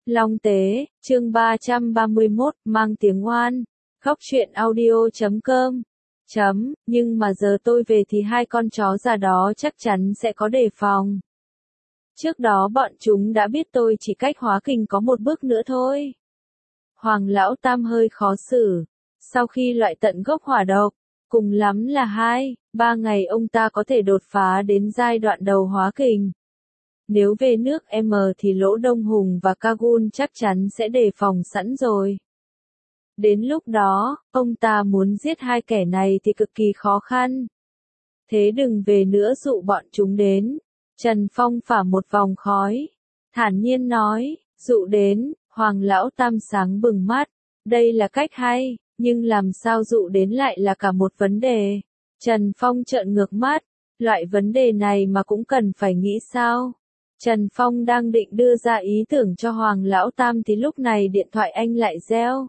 Long Tế, chương 331, mang tiếng oan. Khóc chuyện audio.com. Nhưng mà giờ tôi về thì hai con chó già đó chắc chắn sẽ có đề phòng. Trước đó bọn chúng đã biết tôi chỉ cách hóa kình có một bước nữa thôi. Hoàng Lão Tam hơi khó xử. Sau khi loại tận gốc hỏa độc, cùng lắm là 2-3 ngày ông ta có thể đột phá đến giai đoạn đầu hóa kình. Nếu về nước M thì Lỗ Đông Hùng và Kagun chắc chắn sẽ đề phòng sẵn rồi. Đến lúc đó, ông ta muốn giết hai kẻ này thì cực kỳ khó khăn. Thế đừng về nữa dụ bọn chúng đến. Trần Phong phả một vòng khói. Thản nhiên nói, dụ đến, Hoàng Lão Tam sáng bừng mắt. Đây là cách hay, nhưng làm sao dụ đến lại là cả một vấn đề. Trần Phong trợn ngược mắt, loại vấn đề này mà cũng cần phải nghĩ sao? Trần Phong đang định đưa ra ý tưởng cho Hoàng Lão Tam thì lúc này điện thoại anh lại reo.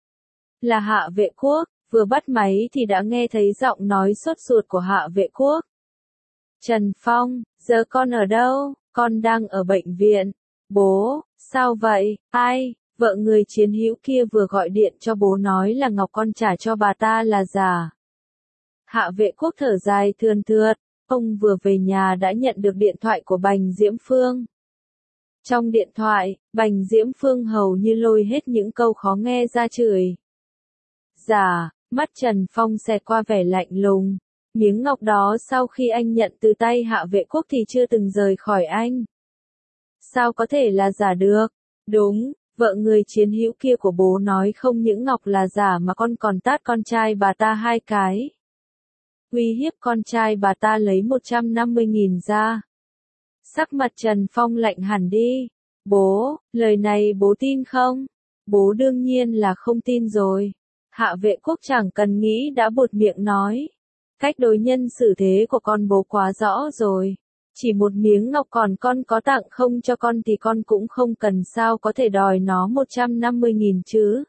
Là Hạ Vệ Quốc, vừa bắt máy thì đã nghe thấy giọng nói sốt ruột của Hạ Vệ Quốc. Trần Phong, giờ con ở đâu? Con đang ở bệnh viện. Bố, sao vậy? Ai? Vợ người chiến hữu kia vừa gọi điện cho bố nói là Ngọc con trả cho bà ta là giả. Hạ Vệ Quốc thở dài thườn thượt. Ông vừa về nhà đã nhận được điện thoại của Bành Diễm Phương. Trong điện thoại, Bành Diễm Phương hầu như lôi hết những câu khó nghe ra chửi. Dạ, mắt Trần Phong xẹt qua vẻ lạnh lùng. Miếng ngọc đó sau khi anh nhận từ tay Hạ Vệ Quốc thì chưa từng rời khỏi anh. Sao có thể là giả được? Đúng, vợ người chiến hữu kia của bố nói không những ngọc là giả mà con còn tát con trai bà ta 2 cái. Uy hiếp con trai bà ta lấy 150.000 ra. Sắc mặt Trần Phong lạnh hẳn đi. Bố, lời này bố tin không? Bố đương nhiên là không tin rồi. Hạ Vệ Quốc chẳng cần nghĩ đã buột miệng nói. Cách đối nhân xử thế của con bố quá rõ rồi. Chỉ một miếng ngọc còn con có tặng không cho con thì con cũng không cần, sao có thể đòi nó 150.000 chứ.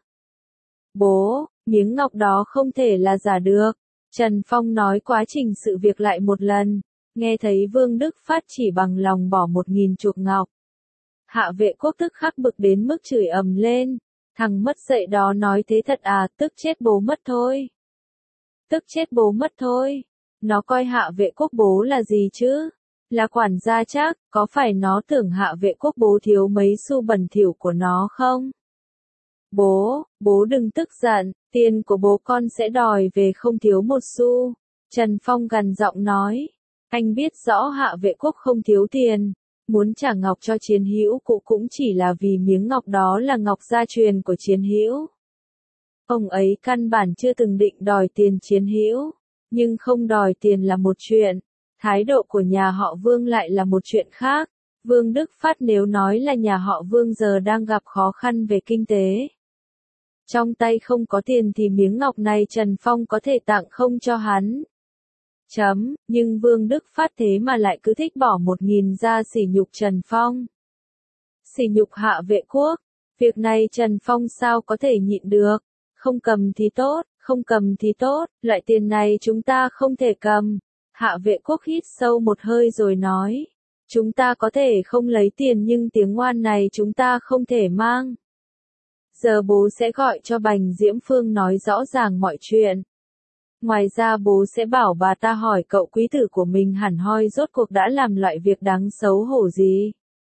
Bố, miếng ngọc đó không thể là giả được. Trần Phong nói quá trình sự việc lại một lần, nghe thấy Vương Đức Phát chỉ bằng lòng bỏ 1.000 chuộc ngọc. Hạ Vệ Quốc tức khắc bực đến mức chửi ầm lên, thằng mất dạy đó nói thế thật à, tức chết bố mất thôi. Tức chết bố mất thôi, nó coi Hạ Vệ Quốc bố là gì chứ? Là quản gia chắc, có phải nó tưởng Hạ Vệ Quốc bố thiếu mấy xu bẩn thỉu của nó không? Bố đừng tức giận, tiền của bố con sẽ đòi về không thiếu một xu. Trần Phong gằn giọng nói, anh biết rõ Hạ Vệ Quốc không thiếu tiền, muốn trả ngọc cho chiến hữu cụ cũng chỉ là vì miếng ngọc đó là ngọc gia truyền của chiến hữu. Ông ấy căn bản chưa từng định đòi tiền chiến hữu, nhưng không đòi tiền là một chuyện, thái độ của nhà họ Vương lại là một chuyện khác. Vương Đức Phát nếu nói là nhà họ Vương giờ đang gặp khó khăn về kinh tế, trong tay không có tiền thì miếng ngọc này Trần Phong có thể tặng không cho hắn. Nhưng Vương Đức Phát thế mà lại cứ thích bỏ 1.000 ra sỉ nhục Trần Phong. Sỉ nhục Hạ Vệ Quốc. Việc này Trần Phong sao có thể nhịn được. Không cầm thì tốt, không cầm thì tốt, loại tiền này chúng ta không thể cầm. Hạ Vệ Quốc hít sâu một hơi rồi nói. Chúng ta có thể không lấy tiền nhưng tiếng oan này chúng ta không thể mang. Giờ bố sẽ gọi cho Bành Diễm Phương nói rõ ràng mọi chuyện. Ngoài ra bố sẽ bảo bà ta hỏi cậu quý tử của mình hẳn hoi rốt cuộc đã làm loại việc đáng xấu hổ gì.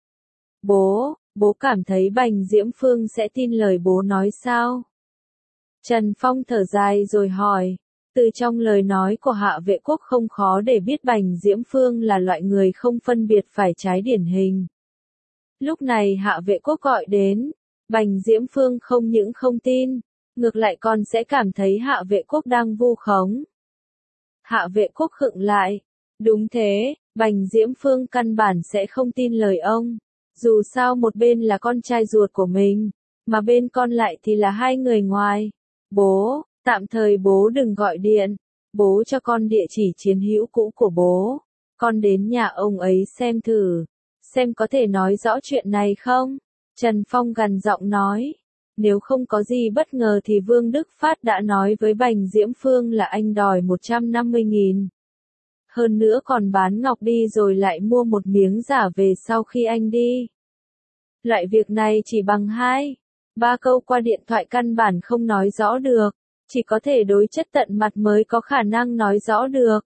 Bố cảm thấy Bành Diễm Phương sẽ tin lời bố nói sao? Trần Phong thở dài rồi hỏi. Từ trong lời nói của Hạ Vệ Quốc không khó để biết Bành Diễm Phương là loại người không phân biệt phải trái điển hình. Lúc này Hạ Vệ Quốc gọi đến. Bành Diễm Phương không những không tin, ngược lại còn sẽ cảm thấy Hạ Vệ Quốc đang vu khống. Hạ Vệ Quốc khựng lại. Đúng thế, Bành Diễm Phương căn bản sẽ không tin lời ông. Dù sao một bên là con trai ruột của mình, mà bên con lại thì là hai người ngoài. Bố, tạm thời bố đừng gọi điện. Bố cho con địa chỉ chiến hữu cũ của bố. Con đến nhà ông ấy xem thử. Xem có thể nói rõ chuyện này không? Trần Phong gằn giọng nói. Nếu không có gì bất ngờ thì Vương Đức Phát đã nói với Bành Diễm Phương là anh đòi 150.000. Hơn nữa còn bán ngọc đi rồi lại mua một miếng giả về sau khi anh đi. Loại việc này chỉ bằng 2-3 câu qua điện thoại căn bản không nói rõ được, chỉ có thể đối chất tận mặt mới có khả năng nói rõ được.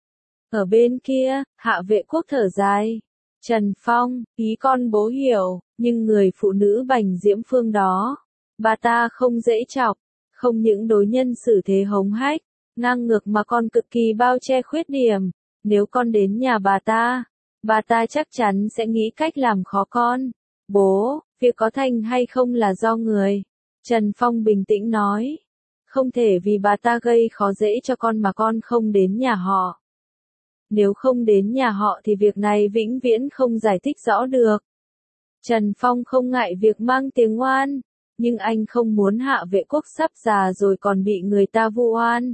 Ở bên kia, Hạ Vệ Quốc thở dài. Trần Phong, ý con bố hiểu, nhưng người phụ nữ Bành Diễm Phương đó, bà ta không dễ chọc, không những đối nhân xử thế hống hách, ngang ngược mà còn cực kỳ bao che khuyết điểm. Nếu con đến nhà bà ta chắc chắn sẽ nghĩ cách làm khó con. Bố, việc có thành hay không là do người. Trần Phong bình tĩnh nói. Không thể vì bà ta gây khó dễ cho con mà con không đến nhà họ. Nếu không đến nhà họ thì việc này vĩnh viễn không giải thích rõ được. Trần Phong không ngại việc mang tiếng oan, nhưng anh không muốn Hạ Vệ Quốc sắp già rồi còn bị người ta vu oan.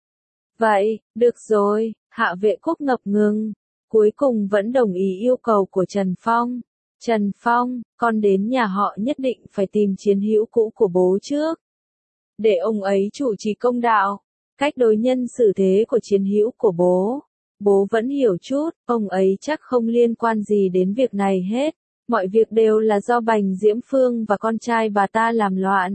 Vậy, được rồi, Hạ Vệ Quốc ngập ngừng, cuối cùng vẫn đồng ý yêu cầu của Trần Phong. Trần Phong, con đến nhà họ nhất định phải tìm chiến hữu cũ của bố trước. Để ông ấy chủ trì công đạo, cách đối nhân xử thế của chiến hữu của bố vẫn hiểu chút, ông ấy chắc không liên quan gì đến việc này hết, mọi việc đều là do Bành Diễm Phương và con trai bà ta làm loạn.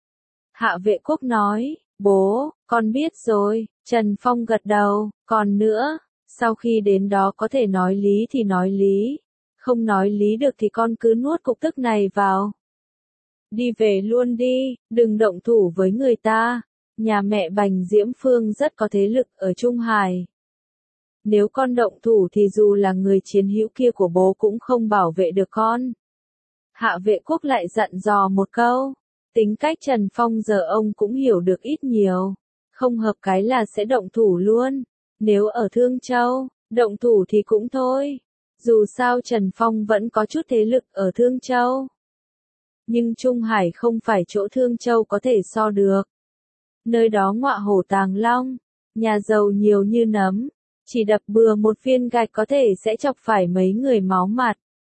Hạ Vệ Quốc nói, bố, con biết rồi. Trần Phong gật đầu, còn nữa, sau khi đến đó có thể nói lý thì nói lý, không nói lý được thì con cứ nuốt cục tức này vào. Đi về luôn đi, đừng động thủ với người ta. Nhà mẹ Bành Diễm Phương rất có thế lực ở Trung Hải. Nếu con động thủ thì dù là người chiến hữu kia của bố cũng không bảo vệ được con. Hạ Vệ Quốc lại dặn dò một câu. Tính cách Trần Phong giờ ông cũng hiểu được ít nhiều. Không hợp cái là sẽ động thủ luôn. Nếu ở Thương Châu, động thủ thì cũng thôi. Dù sao Trần Phong vẫn có chút thế lực ở Thương Châu. Nhưng Trung Hải không phải chỗ Thương Châu có thể so được. Nơi đó ngọa hổ tàng long, nhà giàu nhiều như nấm, chỉ đập bừa một viên gạch có thể sẽ chọc phải mấy người máu mặt.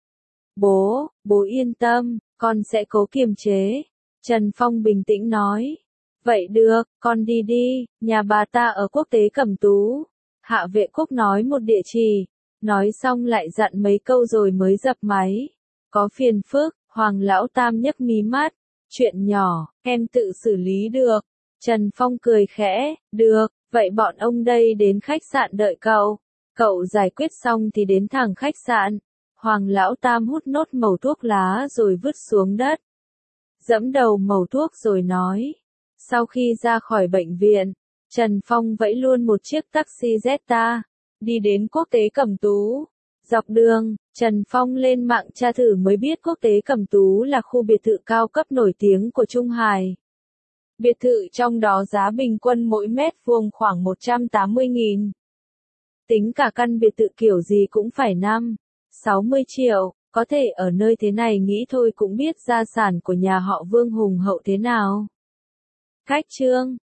Bố yên tâm, con sẽ cố kiềm chế. Trần Phong bình tĩnh nói. Vậy được, con đi đi, nhà bà ta ở Quốc tế Cẩm Tú. Hạ Vệ Quốc nói một địa chỉ, nói xong lại dặn mấy câu rồi mới dập máy. Có phiền phức, Hoàng Lão Tam nhấc mí mắt. Chuyện nhỏ, em tự xử lý được. Trần Phong cười khẽ, được, vậy bọn ông đây đến khách sạn đợi cậu. Cậu giải quyết xong thì đến thẳng khách sạn. Hoàng Lão Tam hút nốt mẩu thuốc lá rồi vứt xuống đất. Dẫm đầu mẩu thuốc rồi nói. Sau khi ra khỏi bệnh viện, Trần Phong vẫy luôn một chiếc taxi Zeta, đi đến Quốc tế Cẩm Tú. Dọc đường, Trần Phong lên mạng tra thử mới biết Quốc tế Cẩm Tú là khu biệt thự cao cấp nổi tiếng của Trung Hải. Biệt thự trong đó giá bình quân mỗi mét vuông khoảng 180.000. Tính cả căn biệt thự kiểu gì cũng phải 50-60 triệu, có thể ở nơi thế này nghĩ thôi cũng biết gia sản của nhà họ Vương hùng hậu thế nào. Khách chương